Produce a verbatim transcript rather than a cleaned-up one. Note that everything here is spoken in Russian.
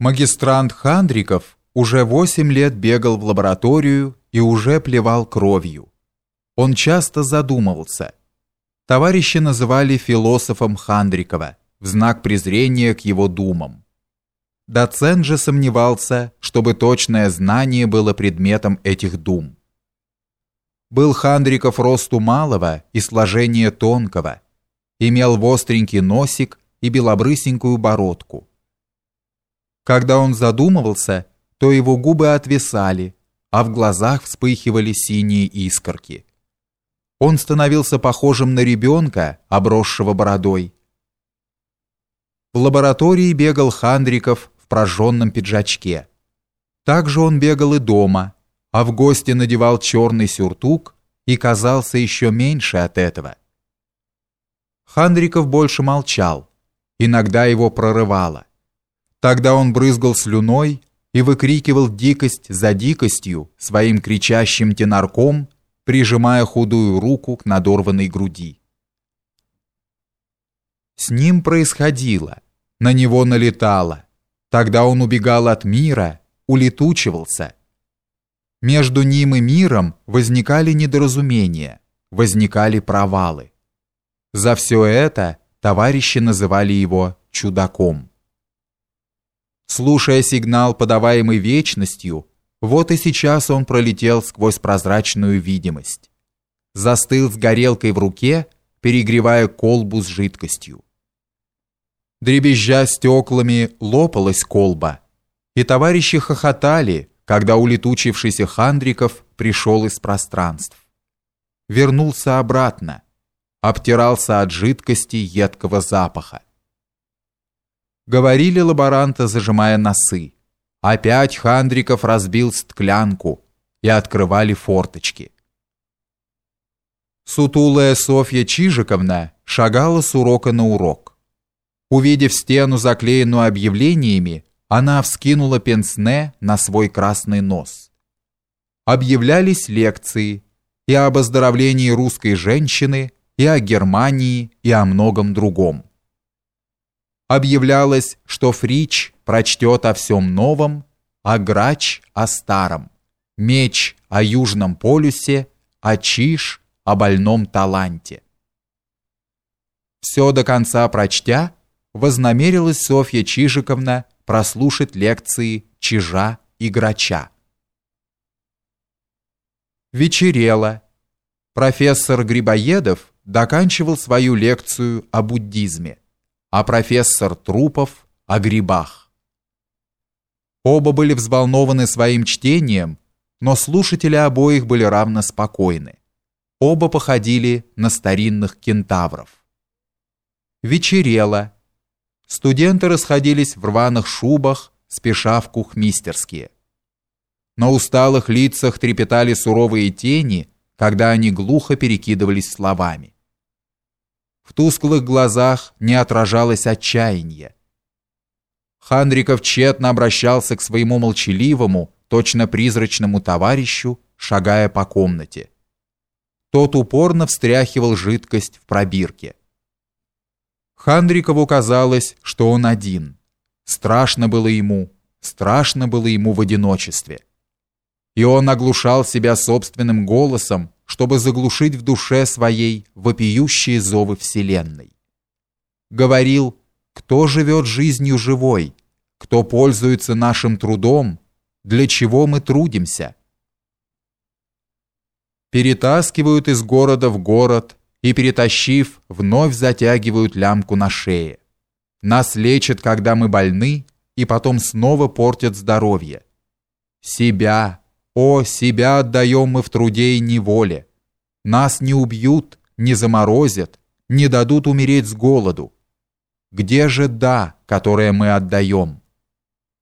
Магистрант Хандриков уже восемь лет бегал в лабораторию и уже плевал кровью. Он часто задумывался. Товарищи называли философом Хандрикова в знак презрения к его думам. Доцент же сомневался, чтобы точное знание было предметом этих дум. Был Хандриков росту малого и сложения тонкого, имел востренький носик и белобрысенькую бородку. Когда он задумывался, то его губы отвисали, а в глазах вспыхивали синие искорки. Он становился похожим на ребенка, обросшего бородой. В лаборатории бегал Хандриков в прожженном пиджачке. Также он бегал и дома, а в гости надевал черный сюртук и казался еще меньше от этого. Хандриков больше молчал, иногда его прорывало. Тогда он брызгал слюной и выкрикивал дикость за дикостью своим кричащим тенорком, прижимая худую руку к надорванной груди. С ним происходило, на него налетало. Тогда он убегал от мира, улетучивался. Между ним и миром возникали недоразумения, возникали провалы. За все это товарищи называли его чудаком. Слушая сигнал, подаваемый вечностью, вот и сейчас он пролетел сквозь прозрачную видимость. Застыл с горелкой в руке, перегревая колбу с жидкостью. Дребезжа стеклами, лопалась колба, и товарищи хохотали, когда улетучившийся Хандриков пришел из пространств. Вернулся обратно, обтирался от жидкости едкого запаха. Говорили лаборанты, зажимая носы. Опять Хандриков разбил стклянку, и открывали форточки. Сутулая Софья Чижиковна шагала с урока на урок. Увидев стену, заклеенную объявлениями, она вскинула пенсне на свой красный нос. Объявлялись лекции и об оздоровлении русской женщины, и о Германии, и о многом другом. Объявлялось, что Фрич прочтет о всем новом, а Грач о старом, Меч о Южном полюсе, а Чиж о больном таланте. Все до конца прочтя, вознамерилась Софья Чижиковна прослушать лекции Чижа и Грача. Вечерело. Профессор Грибоедов доканчивал свою лекцию о буддизме, а профессор Трупов о грибах. Оба были взволнованы своим чтением, но слушатели обоих были равно спокойны. Оба походили на старинных кентавров. Вечерело. Студенты расходились в рваных шубах, спеша в кухмистерские. На усталых лицах трепетали суровые тени, когда они глухо перекидывались словами. В тусклых глазах не отражалось отчаяние. Хандриков тщетно обращался к своему молчаливому, точно призрачному товарищу, шагая по комнате. Тот упорно встряхивал жидкость в пробирке. Хандрикову казалось, что он один. Страшно было ему, страшно было ему в одиночестве. И он оглушал себя собственным голосом, чтобы заглушить в душе своей вопиющие зовы вселенной. Говорил: кто живет жизнью живой, кто пользуется нашим трудом, для чего мы трудимся? Перетаскивают из города в город и, перетащив, вновь затягивают лямку на шее. Нас лечат, когда мы больны, и потом снова портят здоровье. Себя, о, себя отдаем мы в труде и неволе. Нас не убьют, не заморозят, не дадут умереть с голоду. Где же «да», которое мы отдаем?